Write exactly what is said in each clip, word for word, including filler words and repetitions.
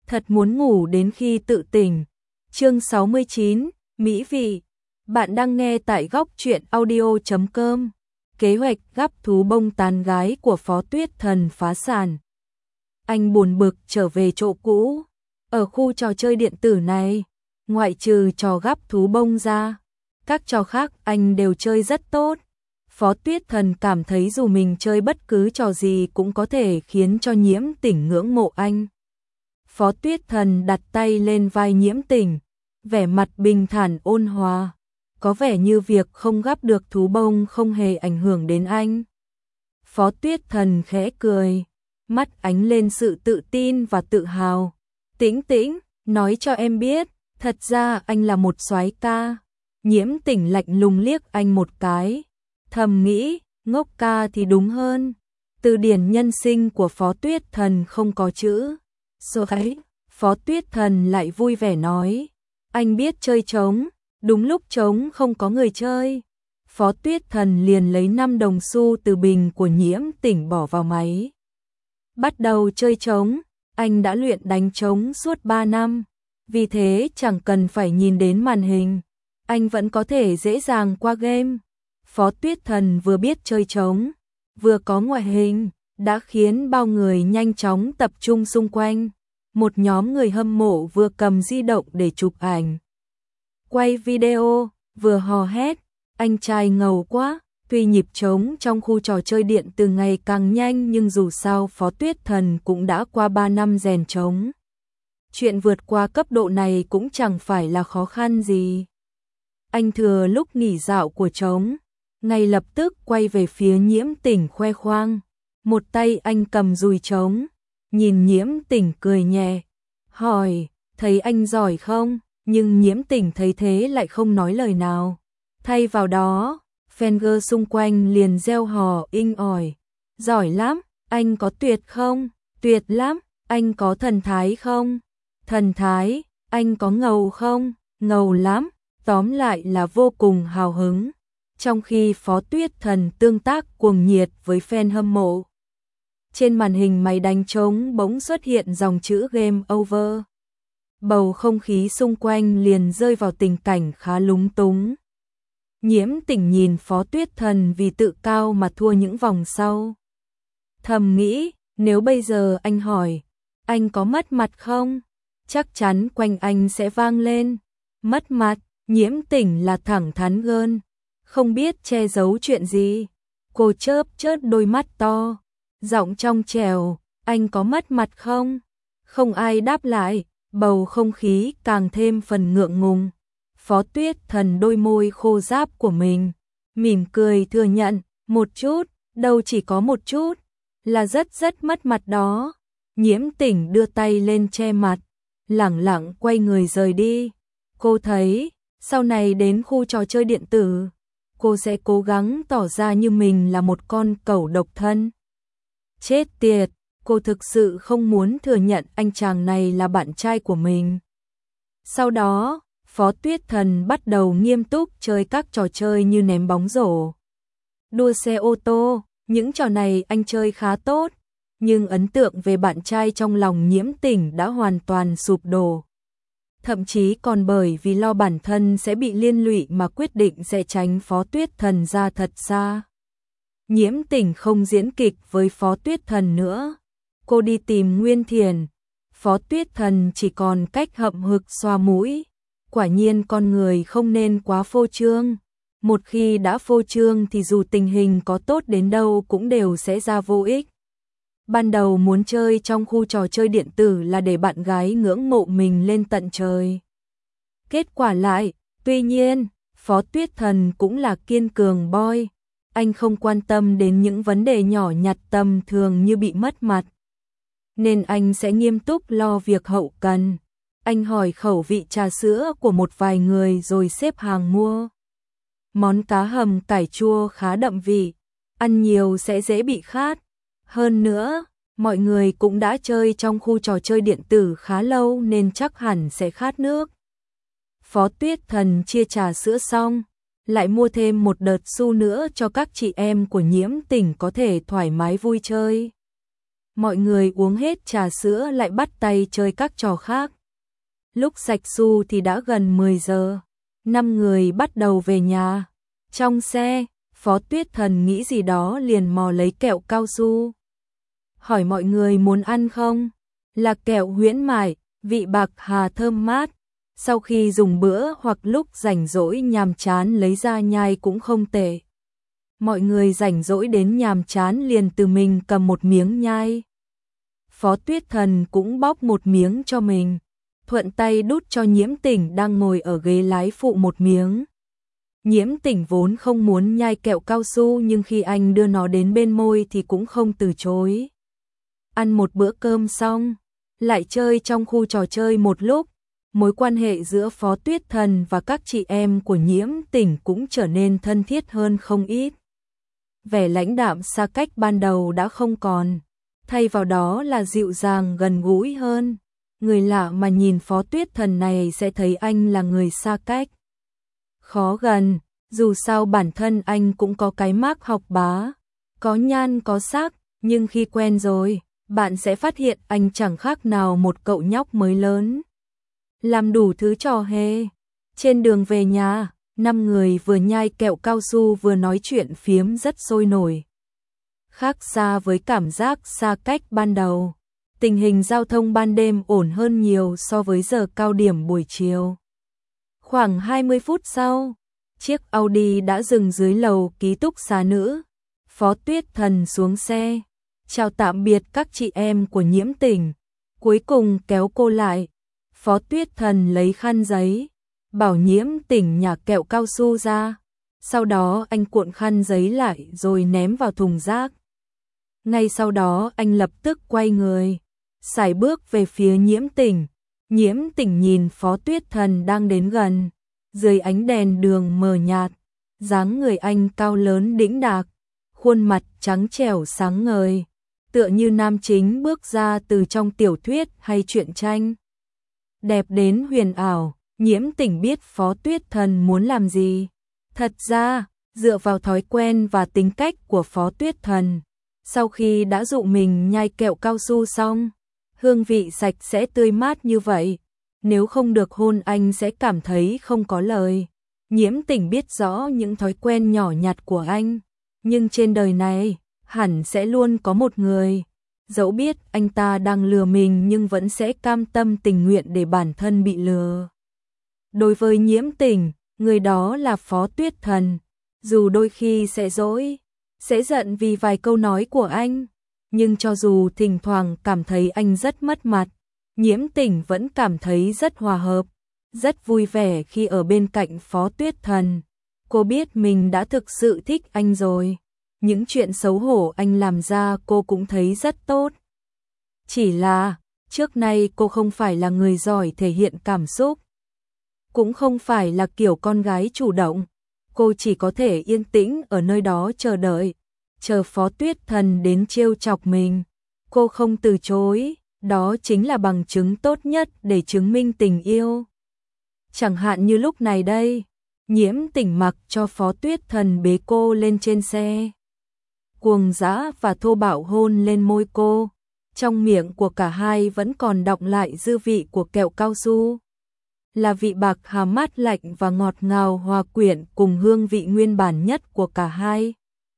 thật muốn ngủ đến khi tự tỉnh. Chương sáu mươi chín, Mỹ vị. Bạn đang nghe tại góc truyện audio chấm com. Kế hoạch gắp thú bông tán gái của Phó Tuyết Thần phá sản. Anh buồn bực trở về chỗ cũ. Ở khu trò chơi điện tử này, ngoại trừ trò gắp thú bông ra, các trò khác anh đều chơi rất tốt. Phó Tuyết Thần cảm thấy dù mình chơi bất cứ trò gì cũng có thể khiến cho Nhiễm Tỉnh ngưỡng mộ anh. Phó Tuyết Thần đặt tay lên vai Nhiễm Tỉnh, vẻ mặt bình thản ôn hòa, có vẻ như việc không gắp được thú bông không hề ảnh hưởng đến anh. Phó Tuyết Thần khẽ cười, mắt ánh lên sự tự tin và tự hào. Tĩnh Tĩnh, nói cho em biết, thật ra anh là một soái ca. Nhiễm Tỉnh lạnh lùng liếc anh một cái, thầm nghĩ, ngốc ca thì đúng hơn. Từ điển nhân sinh của Phó Tuyết Thần không có chữ soái. Phó Tuyết Thần lại vui vẻ nói, anh biết chơi trống, đúng lúc trống không có người chơi. Phó Tuyết Thần liền lấy năm đồng xu từ bình của Nhiễm Tỉnh bỏ vào máy. Bắt đầu chơi trống, anh đã luyện đánh trống suốt ba năm, vì thế chẳng cần phải nhìn đến màn hình, anh vẫn có thể dễ dàng qua game. Phó Tuyết Thần vừa biết chơi trống, vừa có ngoại hình, đã khiến bao người nhanh chóng tập trung xung quanh. Một nhóm người hâm mộ vừa cầm di động để chụp ảnh, quay video, vừa hò hét, anh trai ngầu quá. Tuy nhịp trống trong khu trò chơi điện từ ngày càng nhanh nhưng dù sao Phó Tuyết Thần cũng đã qua ba năm rèn trống. Chuyện vượt qua cấp độ này cũng chẳng phải là khó khăn gì. Anh thừa lúc nghỉ dạo của trống, ngay lập tức quay về phía Nhiễm Tỉnh khoe khoang. Một tay anh cầm dùi trống, nhìn Nhiễm Tỉnh cười nhẹ, hỏi, thấy anh giỏi không? Nhưng Nhiễm Tỉnh thấy thế lại không nói lời nào. Thay vào đó, fan girl xung quanh liền reo hò inh ỏi. Giỏi lắm, anh có tuyệt không? Tuyệt lắm, anh có thần thái không? Thần thái, anh có ngầu không? Ngầu lắm, tóm lại là vô cùng hào hứng. Trong khi Phó Tuyết Thần tương tác cuồng nhiệt với fan hâm mộ, trên màn hình máy đánh trống bỗng xuất hiện dòng chữ game over. Bầu không khí xung quanh liền rơi vào tình cảnh khá lúng túng. Nhiễm Tỉnh nhìn Phó Tuyết Thần vì tự cao mà thua những vòng sau. Thầm nghĩ, nếu bây giờ anh hỏi, anh có mất mặt không? Chắc chắn quanh anh sẽ vang lên. Mất mặt, Nhiễm Tỉnh là thẳng thắn gơn, không biết che giấu chuyện gì. Cô chớp chớp đôi mắt to, giọng trong trẻo, anh có mất mặt không? Không ai đáp lại, bầu không khí càng thêm phần ngượng ngùng. Phó Tuyết Thần đôi môi khô ráp của mình, mỉm cười thừa nhận, một chút, đâu chỉ có một chút, là rất rất mất mặt đó. Nhiễm Tỉnh đưa tay lên che mặt, lẳng lặng quay người rời đi. Cô thấy, sau này đến khu trò chơi điện tử, cô sẽ cố gắng tỏ ra như mình là một con cẩu độc thân. Chết tiệt, cô thực sự không muốn thừa nhận anh chàng này là bạn trai của mình. Sau đó, Phó Tuyết Thần bắt đầu nghiêm túc chơi các trò chơi như ném bóng rổ, đua xe ô tô. Những trò này anh chơi khá tốt, nhưng ấn tượng về bạn trai trong lòng Nhiễm Tỉnh đã hoàn toàn sụp đổ. Thậm chí còn bởi vì lo bản thân sẽ bị liên lụy mà quyết định sẽ tránh Phó Tuyết Thần ra thật xa. Nhiễm Tỉnh không diễn kịch với Phó Tuyết Thần nữa. Cô đi tìm Nguyên Thiền. Phó Tuyết Thần chỉ còn cách hậm hực xoa mũi. Quả nhiên con người không nên quá phô trương. Một khi đã phô trương thì dù tình hình có tốt đến đâu cũng đều sẽ ra vô ích. Ban đầu muốn chơi trong khu trò chơi điện tử là để bạn gái ngưỡng mộ mình lên tận trời. Kết quả lại, tuy nhiên, Phó Tuyết Thần cũng là kiên cường boy. Anh không quan tâm đến những vấn đề nhỏ nhặt tầm thường như bị mất mặt, nên anh sẽ nghiêm túc lo việc hậu cần. Anh hỏi khẩu vị trà sữa của một vài người rồi xếp hàng mua. Món cá hầm cải chua khá đậm vị, ăn nhiều sẽ dễ bị khát. Hơn nữa, mọi người cũng đã chơi trong khu trò chơi điện tử khá lâu nên chắc hẳn sẽ khát nước. Phó Tuyết Thần chia trà sữa xong, lại mua thêm một đợt xu nữa cho các chị em của Nhiễm Tỉnh có thể thoải mái vui chơi. Mọi người uống hết trà sữa lại bắt tay chơi các trò khác. Lúc sạch xu thì đã gần mười giờ. Năm người bắt đầu về nhà. Trong xe, Phó Tuyết Thần nghĩ gì đó liền mò lấy kẹo cao su. Hỏi mọi người muốn ăn không? Là kẹo huyễn mại, vị bạc hà thơm mát. Sau khi dùng bữa hoặc lúc rảnh rỗi nhàm chán lấy ra nhai cũng không tệ. Mọi người rảnh rỗi đến nhàm chán liền từ mình cầm một miếng nhai. Phó Tuyết Thần cũng bóc một miếng cho mình, thuận tay đút cho Nhiễm Tỉnh đang ngồi ở ghế lái phụ một miếng. Nhiễm Tỉnh vốn không muốn nhai kẹo cao su nhưng khi anh đưa nó đến bên môi thì cũng không từ chối. Ăn một bữa cơm xong, lại chơi trong khu trò chơi một lúc, mối quan hệ giữa Phó Tuyết Thần và các chị em của Nhiễm Tỉnh cũng trở nên thân thiết hơn không ít. Vẻ lãnh đạm xa cách ban đầu đã không còn, thay vào đó là dịu dàng gần gũi hơn. Người lạ mà nhìn Phó Tuyết Thần này sẽ thấy anh là người xa cách, khó gần, dù sao bản thân anh cũng có cái mác học bá, có nhan có sắc, nhưng khi quen rồi, bạn sẽ phát hiện anh chẳng khác nào một cậu nhóc mới lớn. Làm đủ thứ trò hề. Trên đường về nhà, năm người vừa nhai kẹo cao su vừa nói chuyện phiếm rất sôi nổi. Khác xa với cảm giác xa cách ban đầu, tình hình giao thông ban đêm ổn hơn nhiều so với giờ cao điểm buổi chiều. Khoảng hai mươi phút sau, chiếc Audi đã dừng dưới lầu ký túc xá nữ. Phó Tuyết Thần xuống xe, chào tạm biệt các chị em của Nhiễm Tỉnh, cuối cùng kéo cô lại. Phó Tuyết Thần lấy khăn giấy, bảo Nhiễm Tỉnh nhả kẹo cao su ra, sau đó anh cuộn khăn giấy lại rồi ném vào thùng rác. Ngay sau đó anh lập tức quay người, sải bước về phía Nhiễm Tỉnh. Nhiễm Tỉnh nhìn Phó Tuyết Thần đang đến gần, dưới ánh đèn đường mờ nhạt, dáng người anh cao lớn đĩnh đạc, khuôn mặt trắng trẻo sáng ngời, tựa như nam chính bước ra từ trong tiểu thuyết hay truyện tranh. Đẹp đến huyền ảo, Nhiễm Tỉnh biết Phó Tuyết Thần muốn làm gì. Thật ra, dựa vào thói quen và tính cách của Phó Tuyết Thần, sau khi đã dụ mình nhai kẹo cao su xong, hương vị sạch sẽ tươi mát như vậy, nếu không được hôn anh sẽ cảm thấy không có lời. Nhiễm Tỉnh biết rõ những thói quen nhỏ nhặt của anh, nhưng trên đời này, hẳn sẽ luôn có một người, dẫu biết anh ta đang lừa mình nhưng vẫn sẽ cam tâm tình nguyện để bản thân bị lừa. Đối với Nhiễm Tỉnh, người đó là Phó Tuyết Thần, dù đôi khi sẽ dỗi, sẽ giận vì vài câu nói của anh, nhưng cho dù thỉnh thoảng cảm thấy anh rất mất mặt, Nhiễm Tỉnh vẫn cảm thấy rất hòa hợp, rất vui vẻ khi ở bên cạnh Phó Tuyết Thần. Cô biết mình đã thực sự thích anh rồi. Những chuyện xấu hổ anh làm ra cô cũng thấy rất tốt. Chỉ là, trước nay cô không phải là người giỏi thể hiện cảm xúc. Cũng không phải là kiểu con gái chủ động. Cô chỉ có thể yên tĩnh ở nơi đó chờ đợi, chờ Phó Tuyết Thần đến trêu chọc mình. Cô không từ chối, đó chính là bằng chứng tốt nhất để chứng minh tình yêu. Chẳng hạn như lúc này đây, Nhiễm Tỉnh mặc cho Phó Tuyết Thần bế cô lên trên xe, cuồng dã và thô bạo hôn lên môi cô. Trong miệng của cả hai vẫn còn đọng lại dư vị của kẹo cao su, là vị bạc hà mát lạnh và ngọt ngào hòa quyện cùng hương vị nguyên bản nhất của cả hai.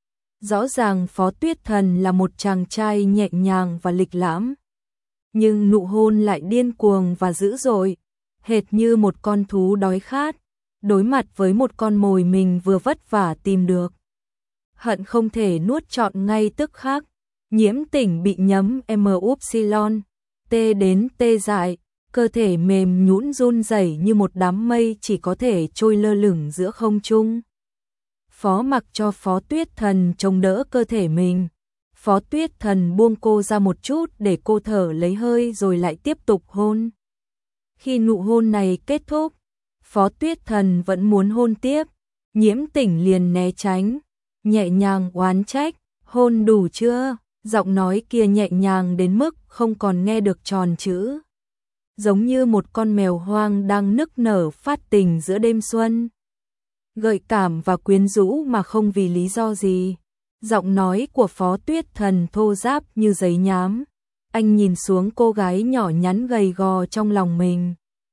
Rõ ràng Phó Tuyết Thần là một chàng trai nhẹ nhàng và lịch lãm, nhưng nụ hôn lại điên cuồng và dữ dội, hệt như một con thú đói khát, đối mặt với một con mồi mình vừa vất vả tìm được. Hận không thể nuốt trọn ngay tức khắc. Nhiễm Tỉnh bị nhấm epsilon, tê đến tê dại, cơ thể mềm nhũn run rẩy như một đám mây chỉ có thể trôi lơ lửng giữa không trung. Phó mặc cho Phó Tuyết Thần chống đỡ cơ thể mình. Phó Tuyết Thần buông cô ra một chút để cô thở lấy hơi rồi lại tiếp tục hôn. Khi nụ hôn này kết thúc, Phó Tuyết Thần vẫn muốn hôn tiếp, Nhiễm Tỉnh liền né tránh, nhẹ nhàng oán trách, hôn đủ chưa? Giọng nói kia nhẹ nhàng đến mức không còn nghe được tròn chữ, giống như một con mèo hoang đang nức nở phát tình giữa đêm xuân. Gợi cảm và quyến rũ mà không vì lý do gì. Giọng nói của Phó Tuyết Thần thô ráp như giấy nhám. Anh nhìn xuống cô gái nhỏ nhắn gầy gò trong lòng mình.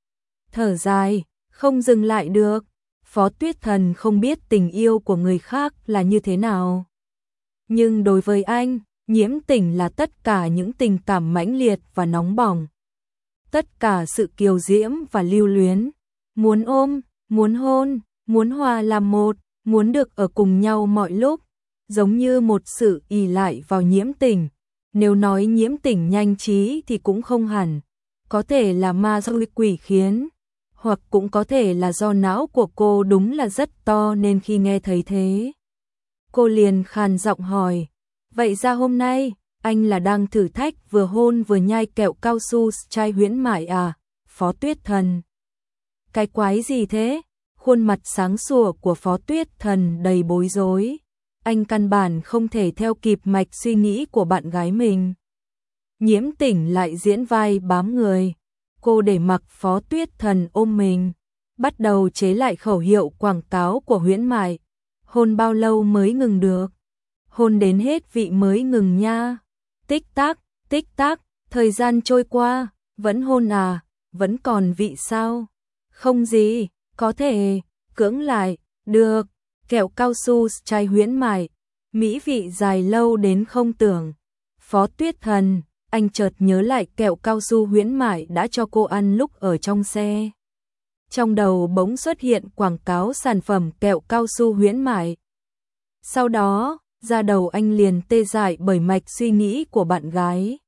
Thở dài, không dừng lại được. Phó Tuyết Thần không biết tình yêu của người khác là như thế nào. Nhưng đối với anh, Nhiễm Tỉnh là tất cả những tình cảm mãnh liệt và nóng bỏng. Tất cả sự kiều diễm và lưu luyến. Muốn ôm, muốn hôn, muốn hòa làm một, muốn được ở cùng nhau mọi lúc. Giống như một sự ỷ lại vào Nhiễm Tỉnh. Nếu nói Nhiễm Tỉnh nhanh trí thì cũng không hẳn. Có thể là ma xui quỷ khiến. Hoặc cũng có thể là do não của cô đúng là rất to nên khi nghe thấy thế. Cô liền khàn giọng hỏi. Vậy ra hôm nay, anh là đang thử thách vừa hôn vừa nhai kẹo cao su chai huyễn mại à, Phó Tuyết Thần? Cái quái gì thế? Khuôn mặt sáng sủa của Phó Tuyết Thần đầy bối rối. Anh căn bản không thể theo kịp mạch suy nghĩ của bạn gái mình. Nhiễm Tỉnh lại diễn vai bám người. Cô để mặc Phó Tuyết Thần ôm mình, bắt đầu chế lại khẩu hiệu quảng cáo của huyễn mại. Hôn bao lâu mới ngừng được? Hôn đến hết vị mới ngừng nha. Tích tắc, tích tắc, thời gian trôi qua, vẫn hôn à, vẫn còn vị sao? Không gì, có thể, cưỡng lại, được, kẹo cao su chai huyễn mại, mỹ vị dài lâu đến không tưởng. Phó Tuyết Thần, anh chợt nhớ lại kẹo cao su huyễn mại đã cho cô ăn lúc ở trong xe. Trong đầu bỗng xuất hiện quảng cáo sản phẩm kẹo cao su huyễn mại. Sau đó, da đầu anh liền tê dại bởi mạch suy nghĩ của bạn gái.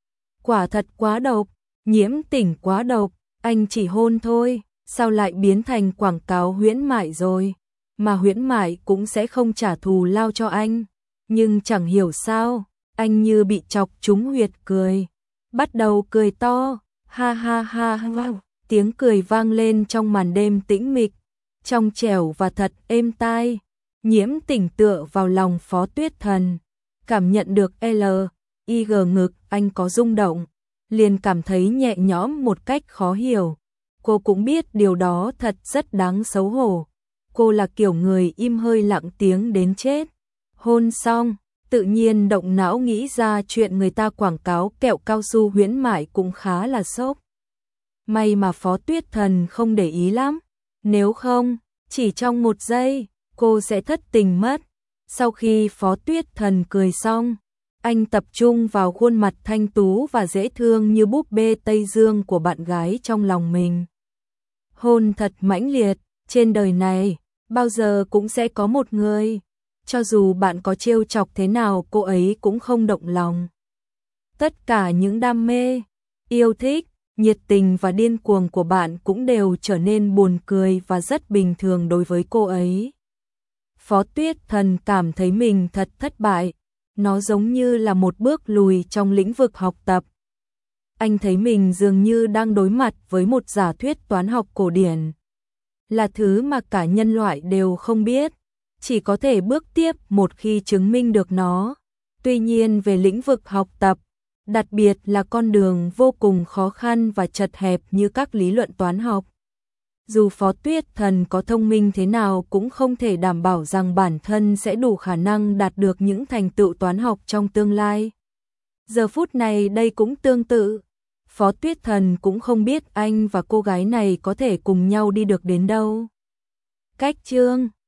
Quả thật quá độc, Nhiễm Tỉnh quá độc, anh chỉ hôn thôi, sao lại biến thành quảng cáo huyễn mại rồi? Mà huyễn mại cũng sẽ không trả thù lao cho anh. Nhưng chẳng hiểu sao, anh như bị chọc trúng huyệt cười. Bắt đầu cười to, ha ha ha ha, tiếng cười vang lên trong màn đêm tĩnh mịch, trong trẻo và thật êm tai. Nhiễm Tỉnh tựa vào lòng Phó Tuyết Thần, cảm nhận được L, I G ngực anh có rung động, liền cảm thấy nhẹ nhõm một cách khó hiểu. Cô cũng biết điều đó thật rất đáng xấu hổ. Cô là kiểu người im hơi lặng tiếng đến chết. Hôn xong, tự nhiên động não nghĩ ra chuyện người ta quảng cáo kẹo cao su huyễn mại cũng khá là sốc. May mà Phó Tuyết Thần không để ý lắm. Nếu không, chỉ trong một giây, cô sẽ thất tình mất. Sau khi Phó Tuyết Thần cười xong, anh tập trung vào khuôn mặt thanh tú và dễ thương như búp bê Tây Dương của bạn gái trong lòng mình. Hôn thật mãnh liệt, trên đời này, bao giờ cũng sẽ có một người, cho dù bạn có trêu chọc thế nào cô ấy cũng không động lòng. Tất cả những đam mê, yêu thích, nhiệt tình và điên cuồng của bạn cũng đều trở nên buồn cười và rất bình thường đối với cô ấy. Phó Tuyết Thần cảm thấy mình thật thất bại, nó giống như là một bước lùi trong lĩnh vực học tập. Anh thấy mình dường như đang đối mặt với một giả thuyết toán học cổ điển, là thứ mà cả nhân loại đều không biết, chỉ có thể bước tiếp một khi chứng minh được nó. Tuy nhiên về lĩnh vực học tập, đặc biệt là con đường vô cùng khó khăn và chật hẹp như các lý luận toán học. Dù Phó Tuyết Thần có thông minh thế nào cũng không thể đảm bảo rằng bản thân sẽ đủ khả năng đạt được những thành tựu toán học trong tương lai. Giờ phút này đây cũng tương tự. Phó Tuyết Thần cũng không biết anh và cô gái này có thể cùng nhau đi được đến đâu. Cách chương